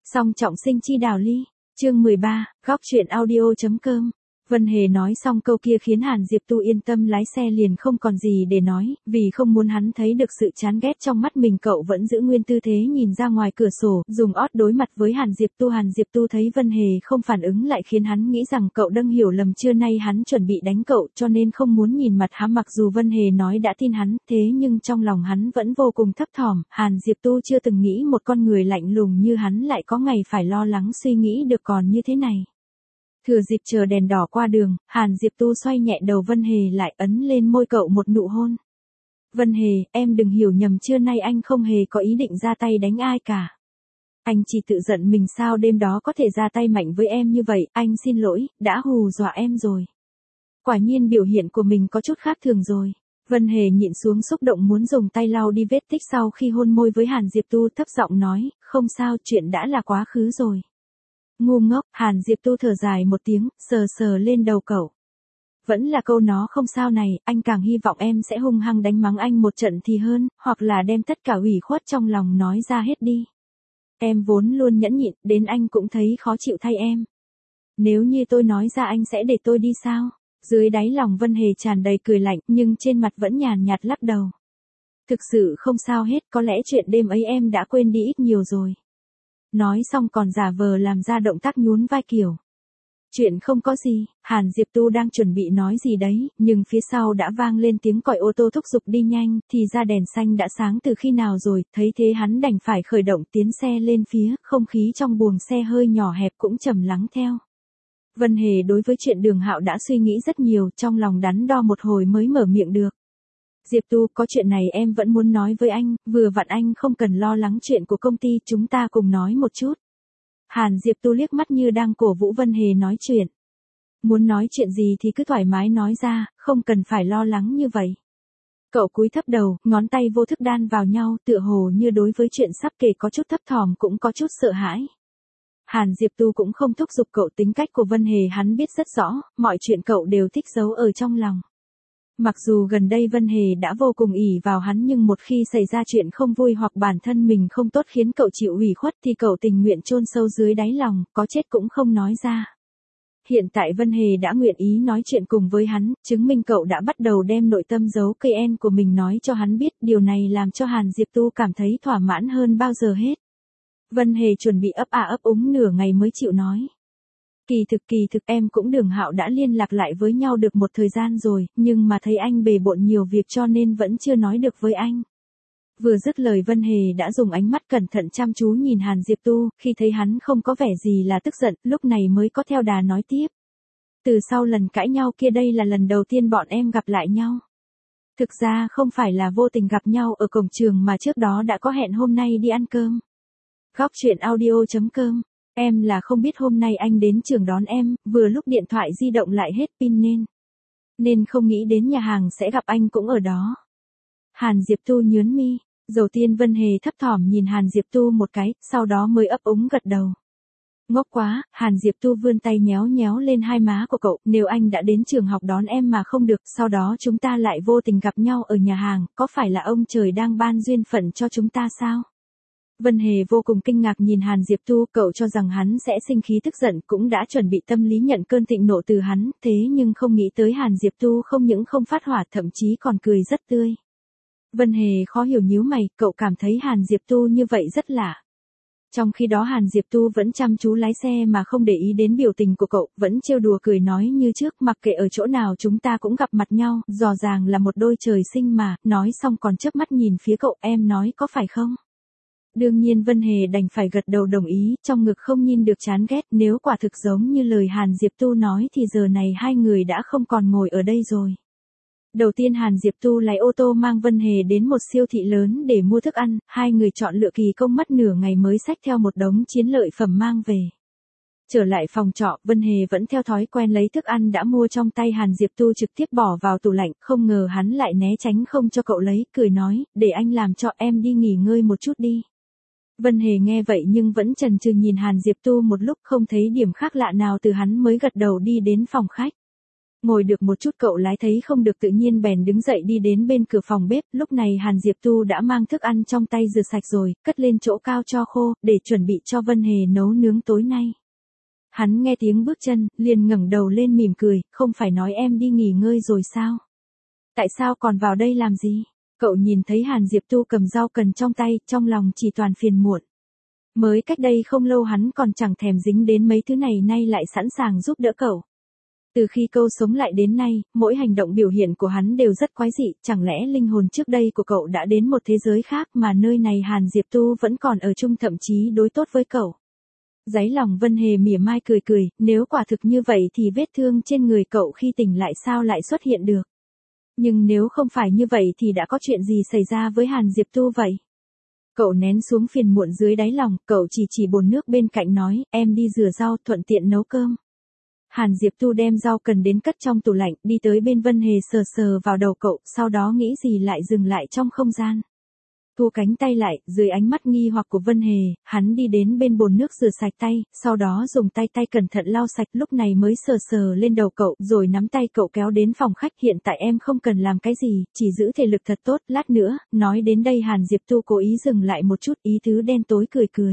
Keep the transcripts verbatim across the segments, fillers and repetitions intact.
Song trọng sinh chi đào ly, chương mười ba, góc truyện audio.com. Vân Hề nói xong câu kia khiến Hàn Diệp Tu yên tâm lái xe liền không còn gì để nói, vì không muốn hắn thấy được sự chán ghét trong mắt mình. Cậu vẫn giữ nguyên tư thế nhìn ra ngoài cửa sổ, dùng ót đối mặt với Hàn Diệp Tu. Hàn Diệp Tu thấy Vân Hề không phản ứng lại khiến hắn nghĩ rằng cậu đang hiểu lầm. Trưa nay hắn chuẩn bị đánh cậu cho nên không muốn nhìn mặt hắn. Mặc dù Vân Hề nói đã tin hắn, thế nhưng trong lòng hắn vẫn vô cùng thấp thỏm. Hàn Diệp Tu chưa từng nghĩ một con người lạnh lùng như hắn lại có ngày phải lo lắng suy nghĩ được còn như thế này. Thừa dịp chờ đèn đỏ qua đường, Hàn Diệp Tu xoay nhẹ đầu Vân Hề lại, ấn lên môi cậu một nụ hôn. Vân Hề, em đừng hiểu nhầm, trưa nay anh không hề có ý định ra tay đánh ai cả. Anh chỉ tự giận mình sao đêm đó có thể ra tay mạnh với em như vậy. Anh xin lỗi, đã hù dọa em rồi. Quả nhiên biểu hiện của mình có chút khác thường rồi. Vân Hề nhịn xuống xúc động muốn dùng tay lau đi vết tích sau khi hôn môi với Hàn Diệp Tu, thấp giọng nói, không sao, chuyện đã là quá khứ rồi. Ngu ngốc. Hàn Diệp Tu thở dài một tiếng, sờ sờ lên đầu cậu. Vẫn là câu nó không sao này, anh càng hy vọng em sẽ hung hăng đánh mắng anh một trận thì hơn, hoặc là đem tất cả ủy khuất trong lòng nói ra hết đi. Em vốn luôn nhẫn nhịn, đến anh cũng thấy khó chịu thay em. Nếu như tôi nói ra anh sẽ để tôi đi sao? Dưới đáy lòng Vân Hề tràn đầy cười lạnh, nhưng trên mặt vẫn nhàn nhạt lắc đầu. Thực sự không sao hết, có lẽ chuyện đêm ấy em đã quên đi ít nhiều rồi. Nói xong còn giả vờ làm ra động tác nhún vai kiểu. Chuyện không có gì. Hàn Diệp Tu đang chuẩn bị nói gì đấy, nhưng phía sau đã vang lên tiếng còi ô tô thúc giục đi nhanh, thì ra đèn xanh đã sáng từ khi nào rồi. Thấy thế hắn đành phải khởi động tiến xe lên phía, không khí trong buồng xe hơi nhỏ hẹp cũng trầm lắng theo. Vân Hề đối với chuyện Đường Hạo đã suy nghĩ rất nhiều, trong lòng đắn đo một hồi mới mở miệng được. Diệp Tu, có chuyện này em vẫn muốn nói với anh, vừa vặn anh không cần lo lắng chuyện của công ty, chúng ta cùng nói một chút. Hàn Diệp Tu liếc mắt như đang cổ vũ Vân Hề nói chuyện. Muốn nói chuyện gì thì cứ thoải mái nói ra, không cần phải lo lắng như vậy. Cậu cúi thấp đầu, ngón tay vô thức đan vào nhau, tựa hồ như đối với chuyện sắp kể có chút thấp thỏm cũng có chút sợ hãi. Hàn Diệp Tu cũng không thúc giục cậu, tính cách của Vân Hề hắn biết rất rõ, mọi chuyện cậu đều thích giấu ở trong lòng. Mặc dù gần đây Vân Hề đã vô cùng ỷ vào hắn, nhưng một khi xảy ra chuyện không vui hoặc bản thân mình không tốt khiến cậu chịu ủy khuất thì cậu tình nguyện chôn sâu dưới đáy lòng, có chết cũng không nói ra. Hiện tại Vân Hề đã nguyện ý nói chuyện cùng với hắn, chứng minh cậu đã bắt đầu đem nội tâm giấu cây en của mình nói cho hắn biết. Điều này làm cho Hàn Diệp Tu cảm thấy thỏa mãn hơn bao giờ hết. Vân Hề chuẩn bị ấp à ấp úng nửa ngày mới chịu nói. Kỳ thực kỳ thực em cũng Đường Hạo đã liên lạc lại với nhau được một thời gian rồi, nhưng mà thấy anh bề bộn nhiều việc cho nên vẫn chưa nói được với anh. Vừa dứt lời Vân Hề đã dùng ánh mắt cẩn thận chăm chú nhìn Hàn Diệp Tu, khi thấy hắn không có vẻ gì là tức giận, lúc này mới có theo đà nói tiếp. Từ sau lần cãi nhau kia đây là lần đầu tiên bọn em gặp lại nhau. Thực ra không phải là vô tình gặp nhau ở cổng trường mà trước đó đã có hẹn hôm nay đi ăn cơm. Góc truyện audio.com. Em là không biết hôm nay anh đến trường đón em, vừa lúc điện thoại di động lại hết pin nên. Nên không nghĩ đến nhà hàng sẽ gặp anh cũng ở đó. Hàn Diệp Tu nhướng mi. Đầu tiên Vân Hề thấp thỏm nhìn Hàn Diệp Tu một cái, sau đó mới ấp úng gật đầu. Ngốc quá. Hàn Diệp Tu vươn tay nhéo nhéo lên hai má của cậu, nếu anh đã đến trường học đón em mà không được, sau đó chúng ta lại vô tình gặp nhau ở nhà hàng, có phải là ông trời đang ban duyên phận cho chúng ta sao? Vân Hề vô cùng kinh ngạc nhìn Hàn Diệp Tu, cậu cho rằng hắn sẽ sinh khí tức giận, cũng đã chuẩn bị tâm lý nhận cơn thịnh nộ từ hắn, thế nhưng không nghĩ tới Hàn Diệp Tu không những không phát hỏa thậm chí còn cười rất tươi. Vân Hề khó hiểu nhíu mày, cậu cảm thấy Hàn Diệp Tu như vậy rất lạ. Trong khi đó Hàn Diệp Tu vẫn chăm chú lái xe mà không để ý đến biểu tình của cậu, vẫn trêu đùa cười nói như trước, mặc kệ ở chỗ nào chúng ta cũng gặp mặt nhau, rõ ràng là một đôi trời sinh mà. Nói xong còn chớp mắt nhìn phía cậu, em nói có phải không? Đương nhiên Vân Hề đành phải gật đầu đồng ý, trong ngực không nhìn được chán ghét, nếu quả thực giống như lời Hàn Diệp Tu nói thì giờ này hai người đã không còn ngồi ở đây rồi. Đầu tiên Hàn Diệp Tu lái ô tô mang Vân Hề đến một siêu thị lớn để mua thức ăn, hai người chọn lựa kỳ công mất nửa ngày mới xách theo một đống chiến lợi phẩm mang về. Trở lại phòng trọ, Vân Hề vẫn theo thói quen lấy thức ăn đã mua trong tay Hàn Diệp Tu trực tiếp bỏ vào tủ lạnh, không ngờ hắn lại né tránh không cho cậu lấy, cười nói, để anh làm cho, em đi nghỉ ngơi một chút đi. Vân Hề nghe vậy nhưng vẫn chần chừ nhìn Hàn Diệp Tu một lúc, không thấy điểm khác lạ nào từ hắn mới gật đầu đi đến phòng khách. Ngồi được một chút cậu lái thấy không được tự nhiên bèn đứng dậy đi đến bên cửa phòng bếp, lúc này Hàn Diệp Tu đã mang thức ăn trong tay rửa sạch rồi, cất lên chỗ cao cho khô, để chuẩn bị cho Vân Hề nấu nướng tối nay. Hắn nghe tiếng bước chân, liền ngẩng đầu lên mỉm cười, không phải nói em đi nghỉ ngơi rồi sao? Tại sao còn vào đây làm gì? Cậu nhìn thấy Hàn Diệp Tu cầm rau cần trong tay, trong lòng chỉ toàn phiền muộn. Mới cách đây không lâu hắn còn chẳng thèm dính đến mấy thứ này nay lại sẵn sàng giúp đỡ cậu. Từ khi câu sống lại đến nay, mỗi hành động biểu hiện của hắn đều rất quái dị, chẳng lẽ linh hồn trước đây của cậu đã đến một thế giới khác mà nơi này Hàn Diệp Tu vẫn còn ở chung thậm chí đối tốt với cậu. Đáy lòng Vân Hề mỉa mai cười cười, nếu quả thực như vậy thì vết thương trên người cậu khi tỉnh lại sao lại xuất hiện được. Nhưng nếu không phải như vậy thì đã có chuyện gì xảy ra với Hàn Diệp Tu vậy? Cậu nén xuống phiền muộn dưới đáy lòng, cậu chỉ chỉ bồn nước bên cạnh nói, em đi rửa rau thuận tiện nấu cơm. Hàn Diệp Tu đem rau cần đến cất trong tủ lạnh, đi tới bên Vân Hề sờ sờ vào đầu cậu, sau đó nghĩ gì lại dừng lại trong không gian. Thu cánh tay lại, dưới ánh mắt nghi hoặc của Vân Hề, hắn đi đến bên bồn nước rửa sạch tay, sau đó dùng tay tay cẩn thận lau sạch, lúc này mới sờ sờ lên đầu cậu, rồi nắm tay cậu kéo đến phòng khách, hiện tại em không cần làm cái gì, chỉ giữ thể lực thật tốt, lát nữa, nói đến đây Hàn Diệp Tu cố ý dừng lại một chút, ý tứ đen tối cười cười.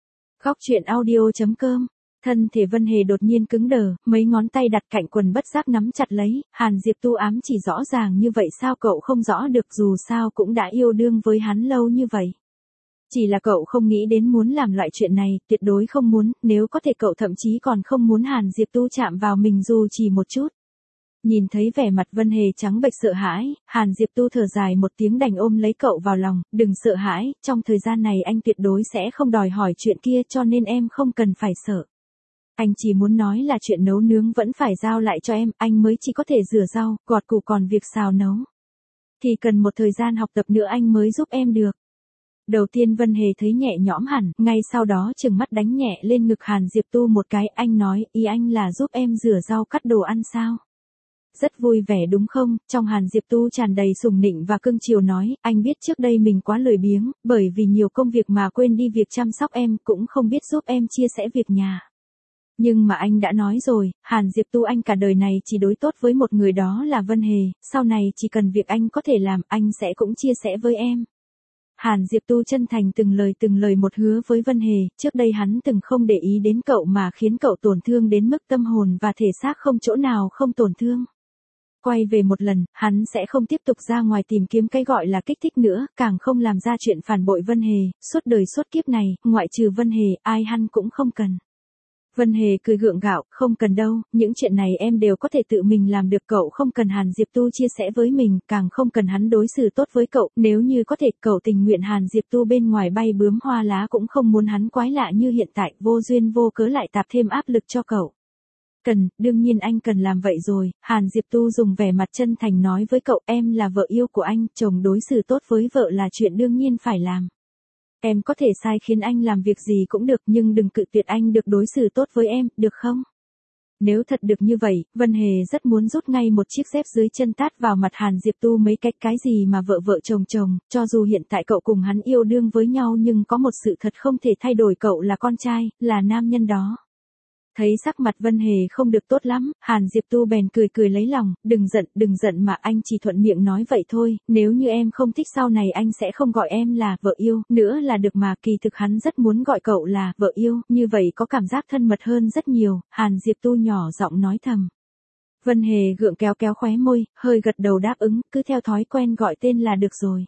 Góc truyện audio chấm com. Thân thể Vân Hề đột nhiên cứng đờ, mấy ngón tay đặt cạnh quần bất giác nắm chặt lấy, Hàn Diệp Tu ám chỉ rõ ràng như vậy sao cậu không rõ được, dù sao cũng đã yêu đương với hắn lâu như vậy. Chỉ là cậu không nghĩ đến muốn làm loại chuyện này, tuyệt đối không muốn, nếu có thể cậu thậm chí còn không muốn Hàn Diệp Tu chạm vào mình dù chỉ một chút. Nhìn thấy vẻ mặt Vân Hề trắng bệch sợ hãi, Hàn Diệp Tu thở dài một tiếng đành ôm lấy cậu vào lòng, đừng sợ hãi, trong thời gian này anh tuyệt đối sẽ không đòi hỏi chuyện kia cho nên em không cần phải sợ. Anh chỉ muốn nói là chuyện nấu nướng vẫn phải giao lại cho em, anh mới chỉ có thể rửa rau, gọt củ còn việc xào nấu. Thì cần một thời gian học tập nữa anh mới giúp em được. Đầu tiên Vân Hề thấy nhẹ nhõm hẳn, ngay sau đó chừng mắt đánh nhẹ lên ngực Hàn Diệp Tu một cái, anh nói, ý anh là giúp em rửa rau cắt đồ ăn sao? Rất vui vẻ đúng không? Trong Hàn Diệp Tu tràn đầy sùng nịnh và cưng chiều nói, anh biết trước đây mình quá lười biếng, bởi vì nhiều công việc mà quên đi việc chăm sóc em, cũng không biết giúp em chia sẻ việc nhà. Nhưng mà anh đã nói rồi, Hàn Diệp Tu anh cả đời này chỉ đối tốt với một người đó là Vân Hề, sau này chỉ cần việc anh có thể làm, anh sẽ cũng chia sẻ với em. Hàn Diệp Tu chân thành từng lời từng lời một hứa với Vân Hề, trước đây hắn từng không để ý đến cậu mà khiến cậu tổn thương đến mức tâm hồn và thể xác không chỗ nào không tổn thương. Quay về một lần, hắn sẽ không tiếp tục ra ngoài tìm kiếm cái gọi là kích thích nữa, càng không làm ra chuyện phản bội Vân Hề, suốt đời suốt kiếp này, ngoại trừ Vân Hề, ai hắn cũng không cần. Vân Hề cười gượng gạo, không cần đâu, những chuyện này em đều có thể tự mình làm được, cậu không cần Hàn Diệp Tu chia sẻ với mình, càng không cần hắn đối xử tốt với cậu, nếu như có thể cậu tình nguyện Hàn Diệp Tu bên ngoài bay bướm hoa lá cũng không muốn hắn quái lạ như hiện tại, vô duyên vô cớ lại tạp thêm áp lực cho cậu. Cần, đương nhiên anh cần làm vậy rồi, Hàn Diệp Tu dùng vẻ mặt chân thành nói với cậu, em là vợ yêu của anh, chồng đối xử tốt với vợ là chuyện đương nhiên phải làm. Em có thể sai khiến anh làm việc gì cũng được nhưng đừng cự tuyệt anh được đối xử tốt với em, được không? Nếu thật được như vậy, Vân Hề rất muốn rút ngay một chiếc dép dưới chân tát vào mặt Hàn Diệp Tu mấy cách, cái gì mà vợ vợ chồng chồng, cho dù hiện tại cậu cùng hắn yêu đương với nhau nhưng có một sự thật không thể thay đổi, cậu là con trai, là nam nhân đó. Thấy sắc mặt Vân Hề không được tốt lắm, Hàn Diệp Tu bèn cười cười lấy lòng, đừng giận, đừng giận mà anh chỉ thuận miệng nói vậy thôi, nếu như em không thích sau này anh sẽ không gọi em là vợ yêu, nữa là được mà, kỳ thực hắn rất muốn gọi cậu là vợ yêu, như vậy có cảm giác thân mật hơn rất nhiều, Hàn Diệp Tu nhỏ giọng nói thầm. Vân Hề gượng kéo kéo khóe môi, hơi gật đầu đáp ứng, cứ theo thói quen gọi tên là được rồi.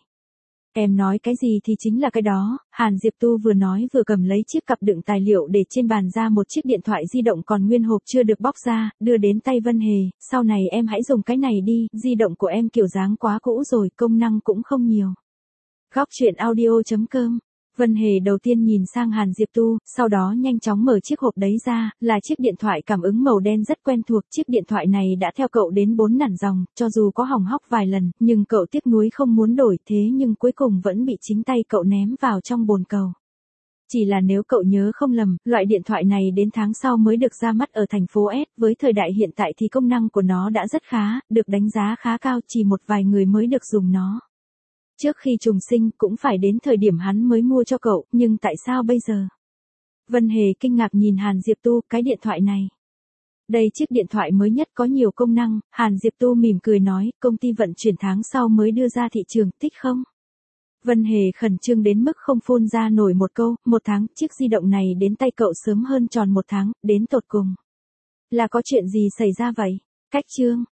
Em nói cái gì thì chính là cái đó, Hàn Diệp Tu vừa nói vừa cầm lấy chiếc cặp đựng tài liệu để trên bàn ra một chiếc điện thoại di động còn nguyên hộp chưa được bóc ra, đưa đến tay Vân Hề, sau này em hãy dùng cái này đi, di động của em kiểu dáng quá cũ rồi, công năng cũng không nhiều. Góc truyện audio chấm com. Vân Hề đầu tiên nhìn sang Hàn Diệp Tu, sau đó nhanh chóng mở chiếc hộp đấy ra, là chiếc điện thoại cảm ứng màu đen rất quen thuộc, chiếc điện thoại này đã theo cậu đến bốn nản dòng, cho dù có hỏng hóc vài lần, nhưng cậu tiếc nuối không muốn đổi, thế nhưng cuối cùng vẫn bị chính tay cậu ném vào trong bồn cầu. Chỉ là nếu cậu nhớ không lầm, loại điện thoại này đến tháng sau mới được ra mắt ở thành phố S, với thời đại hiện tại thì công năng của nó đã rất khá, được đánh giá khá cao, chỉ một vài người mới được dùng nó. Trước khi trùng sinh cũng phải đến thời điểm hắn mới mua cho cậu, nhưng tại sao bây giờ? Vân Hề kinh ngạc nhìn Hàn Diệp Tu, cái điện thoại này. Đây chiếc điện thoại mới nhất có nhiều công năng, Hàn Diệp Tu mỉm cười nói, công ty vận chuyển tháng sau mới đưa ra thị trường, thích không? Vân Hề khẩn trương đến mức không phun ra nổi một câu, một tháng, chiếc di động này đến tay cậu sớm hơn tròn một tháng, đến tột cùng. Là có chuyện gì xảy ra vậy? Cách chương.